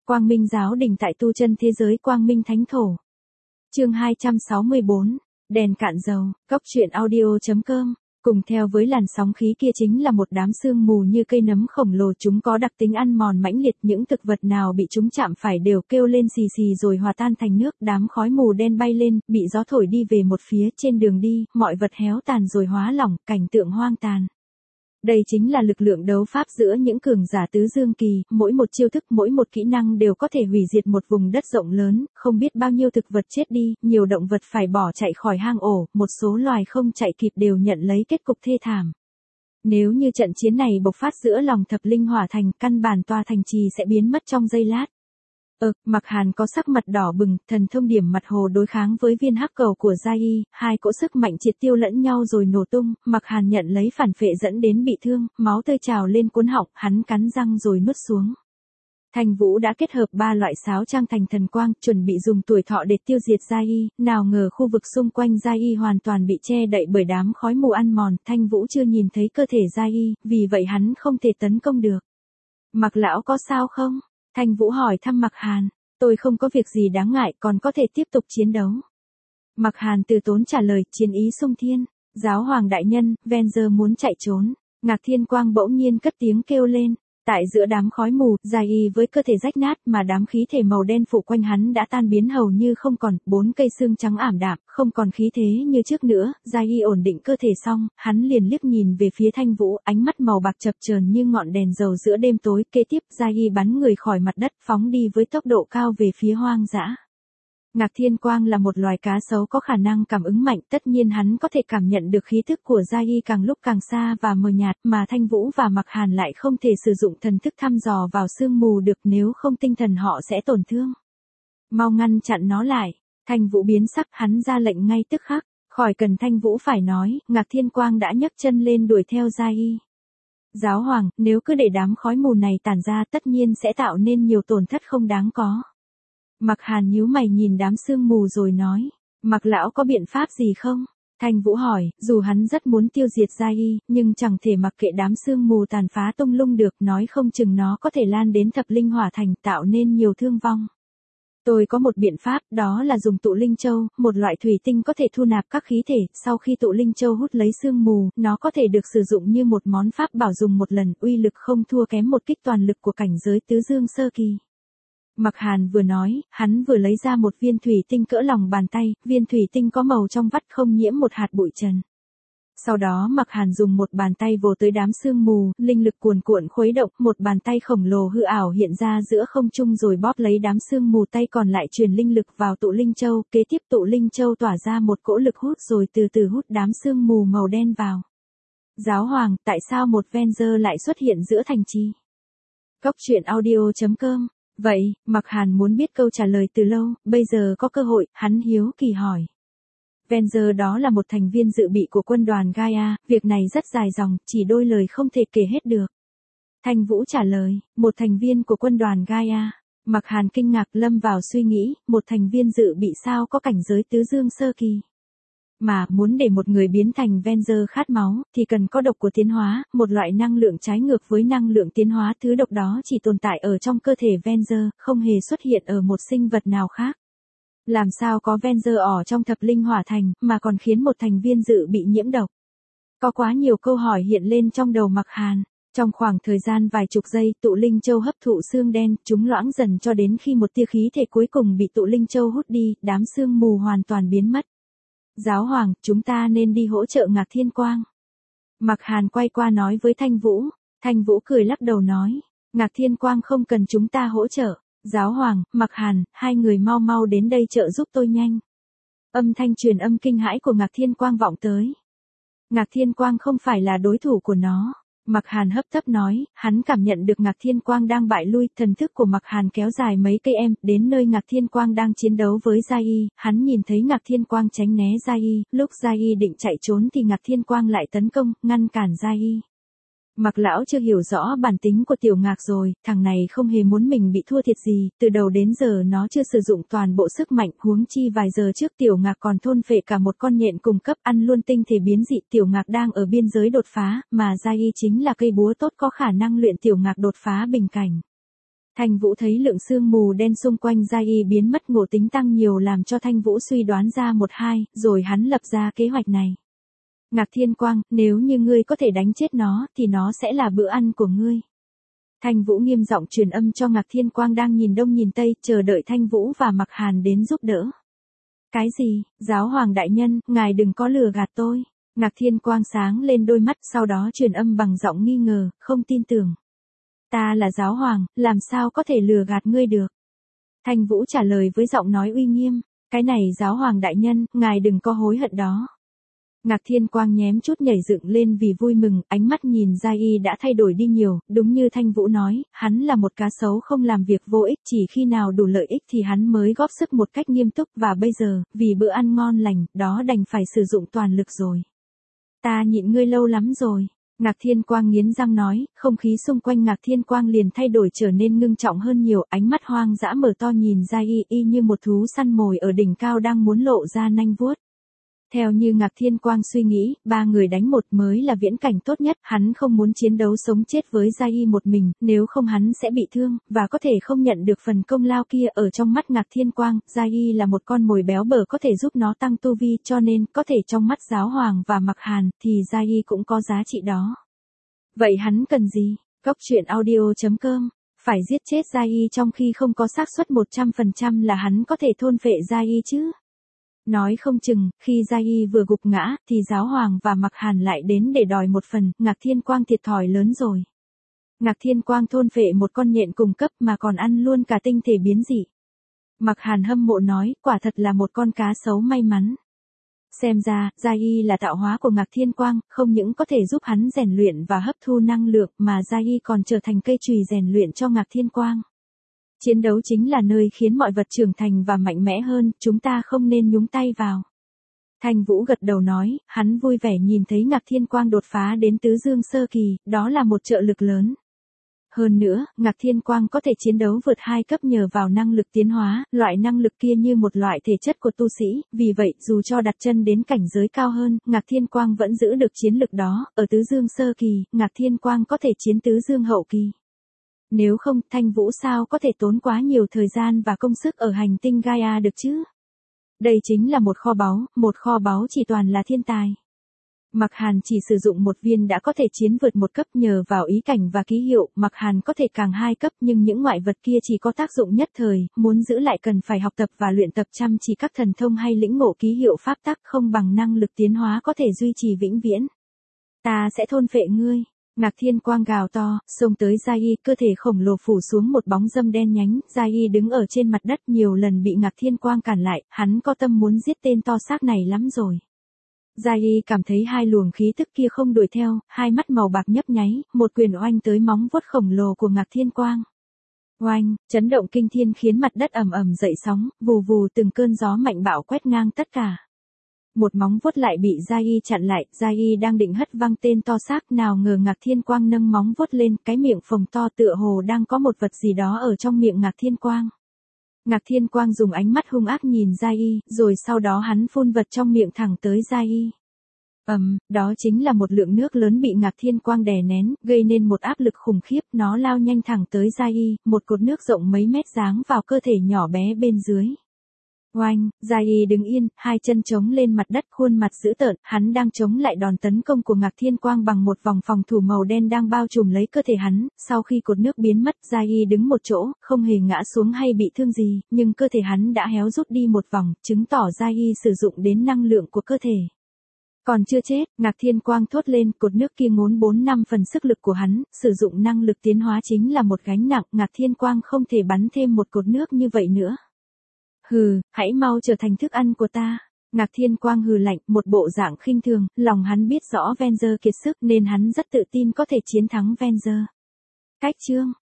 Quang Minh giáo đình tại tu chân thế giới Quang Minh Thánh Thổ. Chương 264, đèn cạn dầu, Cốc truyện audio.com. Cùng theo với làn sóng khí kia chính là một đám sương mù như cây nấm khổng lồ, chúng có đặc tính ăn mòn mãnh liệt, những thực vật nào bị chúng chạm phải đều kêu lên xì xì rồi hòa tan thành nước, đám khói mù đen bay lên, bị gió thổi đi về một phía, trên đường đi, mọi vật héo tàn rồi hóa lỏng, cảnh tượng hoang tàn. Đây chính là lực lượng đấu pháp giữa những cường giả tứ dương kỳ, mỗi một chiêu thức, mỗi một kỹ năng đều có thể hủy diệt một vùng đất rộng lớn, không biết bao nhiêu thực vật chết đi, nhiều động vật phải bỏ chạy khỏi hang ổ, một số loài không chạy kịp đều nhận lấy kết cục thê thảm. Nếu như trận chiến này bộc phát giữa lòng Thập Linh Hỏa Thành, căn bản tòa thành trì sẽ biến mất trong giây lát. Mạc Hàn có sắc mặt đỏ bừng, thần thông điểm mặt hồ đối kháng với viên hắc cầu của Gia Y, hai cỗ sức mạnh triệt tiêu lẫn nhau rồi nổ tung, Mạc Hàn nhận lấy phản phệ dẫn đến bị thương, máu tươi trào lên cuốn họng, hắn cắn răng rồi nuốt xuống. Thanh Vũ đã kết hợp ba loại sáo trang thành thần quang, chuẩn bị dùng tuổi thọ để tiêu diệt Gia Y, nào ngờ khu vực xung quanh Gia Y hoàn toàn bị che đậy bởi đám khói mù ăn mòn, Thanh Vũ chưa nhìn thấy cơ thể Gia Y, vì vậy hắn không thể tấn công được. Mạc lão có sao không? Thanh Vũ hỏi thăm Mạc Hàn. Tôi không có việc gì đáng ngại, còn có thể tiếp tục chiến đấu. Mạc Hàn từ tốn trả lời, chiến ý sung thiên. Giáo hoàng đại nhân, Venger muốn chạy trốn. Ngạc Thiên Quang bỗng nhiên cất tiếng kêu lên. Tại giữa đám khói mù, Gia Y với cơ thể rách nát mà đám khí thể màu đen phủ quanh hắn đã tan biến hầu như không còn, 4 cây xương trắng ảm đạm, không còn khí thế như trước nữa. Gia Y ổn định cơ thể xong, hắn liền liếc nhìn về phía Thanh Vũ, ánh mắt màu bạc chập chờn như ngọn đèn dầu giữa đêm tối. Kế tiếp, Gia Y bắn người khỏi mặt đất, phóng đi với tốc độ cao về phía hoang dã. Ngạc Thiên Quang là một loài cá sấu có khả năng cảm ứng mạnh, tất nhiên hắn có thể cảm nhận được khí thức của Gia Y càng lúc càng xa và mờ nhạt, mà Thanh Vũ và Mạc Hàn lại không thể sử dụng thần thức thăm dò vào sương mù được, nếu không tinh thần họ sẽ tổn thương. Mau ngăn chặn nó lại. Thanh Vũ biến sắc, hắn ra lệnh ngay tức khắc, khỏi cần Thanh Vũ phải nói, Ngạc Thiên Quang đã nhấc chân lên đuổi theo Gia Y. Giáo hoàng, nếu cứ để đám khói mù này tản ra tất nhiên sẽ tạo nên nhiều tổn thất không đáng có. Mạc Hàn nhíu mày nhìn đám sương mù rồi nói, Mạc lão có biện pháp gì không? Thanh Vũ hỏi, dù hắn rất muốn tiêu diệt Gia Y, nhưng chẳng thể mặc kệ đám sương mù tàn phá tung lung được, nói không chừng nó có thể lan đến Thập Linh Hỏa Thành, tạo nên nhiều thương vong. Tôi có một biện pháp, đó là dùng tụ linh châu, một loại thủy tinh có thể thu nạp các khí thể, sau khi tụ linh châu hút lấy sương mù, nó có thể được sử dụng như một món pháp bảo dùng một lần, uy lực không thua kém một kích toàn lực của cảnh giới tứ dương sơ kỳ. Mạc Hàn vừa nói, hắn vừa lấy ra một viên thủy tinh cỡ lòng bàn tay, viên thủy tinh có màu trong vắt không nhiễm một hạt bụi trần. Sau đó Mạc Hàn dùng một bàn tay vồ tới đám sương mù, linh lực cuồn cuộn khuấy động, một bàn tay khổng lồ hư ảo hiện ra giữa không trung rồi bóp lấy đám sương mù, tay còn lại truyền linh lực vào tụ linh châu, kế tiếp tụ linh châu tỏa ra một cỗ lực hút rồi từ từ hút đám sương mù màu đen vào. Giáo hoàng, tại sao một Venger lại xuất hiện giữa thành trì? Cốc truyện audio.com. Vậy, Mạc Hàn muốn biết câu trả lời từ lâu, bây giờ có cơ hội, hắn hiếu kỳ hỏi. Venger đó là một thành viên dự bị của quân đoàn Gaia, việc này rất dài dòng, chỉ đôi lời không thể kể hết được. Thanh Vũ trả lời, một thành viên của quân đoàn Gaia. Mạc Hàn kinh ngạc lâm vào suy nghĩ, một thành viên dự bị sao có cảnh giới tứ dương sơ kỳ. Mà, muốn để một người biến thành Venger khát máu, thì cần có độc của tiến hóa, một loại năng lượng trái ngược với năng lượng tiến hóa, thứ độc đó chỉ tồn tại ở trong cơ thể Venger, không hề xuất hiện ở một sinh vật nào khác. Làm sao có Venger ở trong Thập Linh Hỏa Thành, mà còn khiến một thành viên dự bị nhiễm độc? Có quá nhiều câu hỏi hiện lên trong đầu Mạc Hàn. Trong khoảng thời gian vài chục giây, tụ linh châu hấp thụ xương đen, chúng loãng dần cho đến khi một tia khí thể cuối cùng bị tụ linh châu hút đi, đám sương mù hoàn toàn biến mất. Giáo hoàng, chúng ta nên đi hỗ trợ Ngạc Thiên Quang. Mạc Hàn quay qua nói với Thanh Vũ. Thanh Vũ cười lắc đầu nói, Ngạc Thiên Quang không cần chúng ta hỗ trợ. Giáo hoàng, Mạc Hàn, hai người mau mau đến đây trợ giúp tôi nhanh. Âm thanh truyền âm kinh hãi của Ngạc Thiên Quang vọng tới. Ngạc Thiên Quang không phải là đối thủ của nó. Mạc Hàn hấp tấp nói, hắn cảm nhận được Ngạc Thiên Quang đang bại lui, thần thức của Mạc Hàn kéo dài mấy cây em, đến nơi Ngạc Thiên Quang đang chiến đấu với Gia Y, hắn nhìn thấy Ngạc Thiên Quang tránh né Gia Y, lúc Gia Y định chạy trốn thì Ngạc Thiên Quang lại tấn công, ngăn cản Gia Y. Mạc lão chưa hiểu rõ bản tính của tiểu Ngạc rồi, thằng này không hề muốn mình bị thua thiệt gì, từ đầu đến giờ nó chưa sử dụng toàn bộ sức mạnh, huống chi vài giờ trước tiểu Ngạc còn thôn phệ cả một con nhện cùng cấp, ăn luôn tinh thể biến dị. Tiểu Ngạc đang ở biên giới đột phá, mà Gia Y chính là cây búa tốt có khả năng luyện tiểu Ngạc đột phá bình cảnh. Thanh Vũ thấy lượng sương mù đen xung quanh Giai Y biến mất, ngộ tính tăng nhiều, làm cho Thanh Vũ suy đoán ra một hai, rồi hắn lập ra kế hoạch này. Ngạc Thiên Quang, nếu như ngươi có thể đánh chết nó, thì nó sẽ là bữa ăn của ngươi. Thanh Vũ nghiêm giọng truyền âm cho Ngạc Thiên Quang đang nhìn đông nhìn tây, chờ đợi Thanh Vũ và Mặc Hàn đến giúp đỡ. Cái gì, giáo hoàng đại nhân, ngài đừng có lừa gạt tôi. Ngạc Thiên Quang sáng lên đôi mắt, sau đó truyền âm bằng giọng nghi ngờ, không tin tưởng. Ta là giáo hoàng, làm sao có thể lừa gạt ngươi được? Thanh Vũ trả lời với giọng nói uy nghiêm, cái này giáo hoàng đại nhân, ngài đừng có hối hận đó. Ngạc Thiên Quang nhém chút nhảy dựng lên vì vui mừng, ánh mắt nhìn Giai Y đã thay đổi đi nhiều, đúng như Thanh Vũ nói, hắn là một cá sấu không làm việc vô ích, chỉ khi nào đủ lợi ích thì hắn mới góp sức một cách nghiêm túc, và bây giờ, vì bữa ăn ngon lành, đó đành phải sử dụng toàn lực rồi. Ta nhịn ngươi lâu lắm rồi. Ngạc Thiên Quang nghiến răng nói, không khí xung quanh Ngạc Thiên Quang liền thay đổi trở nên ngưng trọng hơn nhiều, ánh mắt hoang dã mở to nhìn Giai Y như một thú săn mồi ở đỉnh cao đang muốn lộ ra nanh vuốt. Theo như Ngạc Thiên Quang suy nghĩ, 3 người đánh một mới là viễn cảnh tốt nhất, hắn không muốn chiến đấu sống chết với Giai Y một mình, nếu không hắn sẽ bị thương, và có thể không nhận được phần công lao kia. Ở trong mắt Ngạc Thiên Quang, Giai Y là một con mồi béo bở có thể giúp nó tăng tu vi, cho nên, có thể trong mắt giáo hoàng và Mặc Hàn, thì Giai Y cũng có giá trị đó. Vậy hắn cần gì? Góc truyện audio.com. Phải giết chết Giai Y trong khi không có xác suất 100% là hắn có thể thôn phệ Giai Y chứ? Nói không chừng, khi Giai Y vừa gục ngã, thì giáo hoàng và Mặc Hàn lại đến để đòi một phần, Ngạc Thiên Quang thiệt thòi lớn rồi. Ngạc Thiên Quang thôn phệ một con nhện cùng cấp mà còn ăn luôn cả tinh thể biến dị. Mặc Hàn hâm mộ nói, quả thật là một con cá sấu may mắn. Xem ra, Giai Y là tạo hóa của Ngạc Thiên Quang, không những có thể giúp hắn rèn luyện và hấp thu năng lượng, mà Giai Y còn trở thành cây chùy rèn luyện cho Ngạc Thiên Quang. Chiến đấu chính là nơi khiến mọi vật trưởng thành và mạnh mẽ hơn, chúng ta không nên nhúng tay vào. Thanh Vũ gật đầu nói, hắn vui vẻ nhìn thấy Ngạc Thiên Quang đột phá đến tứ dương sơ kỳ, đó là một trợ lực lớn. Hơn nữa, Ngạc Thiên Quang có thể chiến đấu vượt 2 cấp nhờ vào năng lực tiến hóa, loại năng lực kia như một loại thể chất của tu sĩ, vì vậy, dù cho đặt chân đến cảnh giới cao hơn, Ngạc Thiên Quang vẫn giữ được chiến lực đó, ở tứ dương sơ kỳ, Ngạc Thiên Quang có thể chiến tứ dương hậu kỳ. Nếu không, Thanh Vũ sao có thể tốn quá nhiều thời gian và công sức ở hành tinh Gaia được chứ? Đây chính là một kho báu chỉ toàn là thiên tài. Mặc Hàn chỉ sử dụng một viên đã có thể chiến vượt một cấp nhờ vào ý cảnh và ký hiệu, Mặc Hàn có thể càng 2 cấp nhưng những ngoại vật kia chỉ có tác dụng nhất thời, muốn giữ lại cần phải học tập và luyện tập chăm chỉ các thần thông hay lĩnh ngộ ký hiệu pháp tắc, không bằng năng lực tiến hóa có thể duy trì vĩnh viễn. Ta sẽ thôn phệ ngươi. Ngạc Thiên Quang gào to, xông tới Giai Y, cơ thể khổng lồ phủ xuống một bóng râm đen nhánh, Giai Y đứng ở trên mặt đất nhiều lần bị Ngạc Thiên Quang cản lại, hắn có tâm muốn giết tên to xác này lắm rồi. Giai Y cảm thấy hai luồng khí tức kia không đuổi theo, hai mắt màu bạc nhấp nháy, một quyền oanh tới móng vuốt khổng lồ của Ngạc Thiên Quang. Oanh, chấn động kinh thiên khiến mặt đất ầm ầm dậy sóng, vù vù từng cơn gió mạnh bạo quét ngang tất cả. Một móng vuốt lại bị Giai Y chặn lại, Giai Y đang định hất văng tên to xác, nào ngờ Ngạc Thiên Quang nâng móng vuốt lên, cái miệng phồng to tựa hồ đang có một vật gì đó ở trong miệng Ngạc Thiên Quang. Ngạc Thiên Quang dùng ánh mắt hung ác nhìn Giai Y, rồi sau đó hắn phun vật trong miệng thẳng tới Giai Y. Đó chính là một lượng nước lớn bị Ngạc Thiên Quang đè nén, gây nên một áp lực khủng khiếp, nó lao nhanh thẳng tới Giai Y, một cột nước rộng mấy mét giáng vào cơ thể nhỏ bé bên dưới. Oanh, Giai Y đứng yên, hai chân chống lên mặt đất, khuôn mặt dữ tợn, hắn đang chống lại đòn tấn công của Ngạc Thiên Quang bằng một vòng phòng thủ màu đen đang bao trùm lấy cơ thể hắn. Sau khi cột nước biến mất, Giai Y đứng một chỗ, không hề ngã xuống hay bị thương gì, nhưng cơ thể hắn đã héo rút đi một vòng, chứng tỏ Giai Y sử dụng đến năng lượng của cơ thể. Còn chưa chết, Ngạc Thiên Quang thốt lên, cột nước kia ngốn 4/5 phần sức lực của hắn, sử dụng năng lực tiến hóa chính là một gánh nặng, Ngạc Thiên Quang không thể bắn thêm một cột nước như vậy nữa. Hừ, hãy mau trở thành thức ăn của ta. Ngạc Thiên Quang hừ lạnh, một bộ dạng khinh thường, lòng hắn biết rõ Venger kiệt sức nên hắn rất tự tin có thể chiến thắng Venger. Cách chương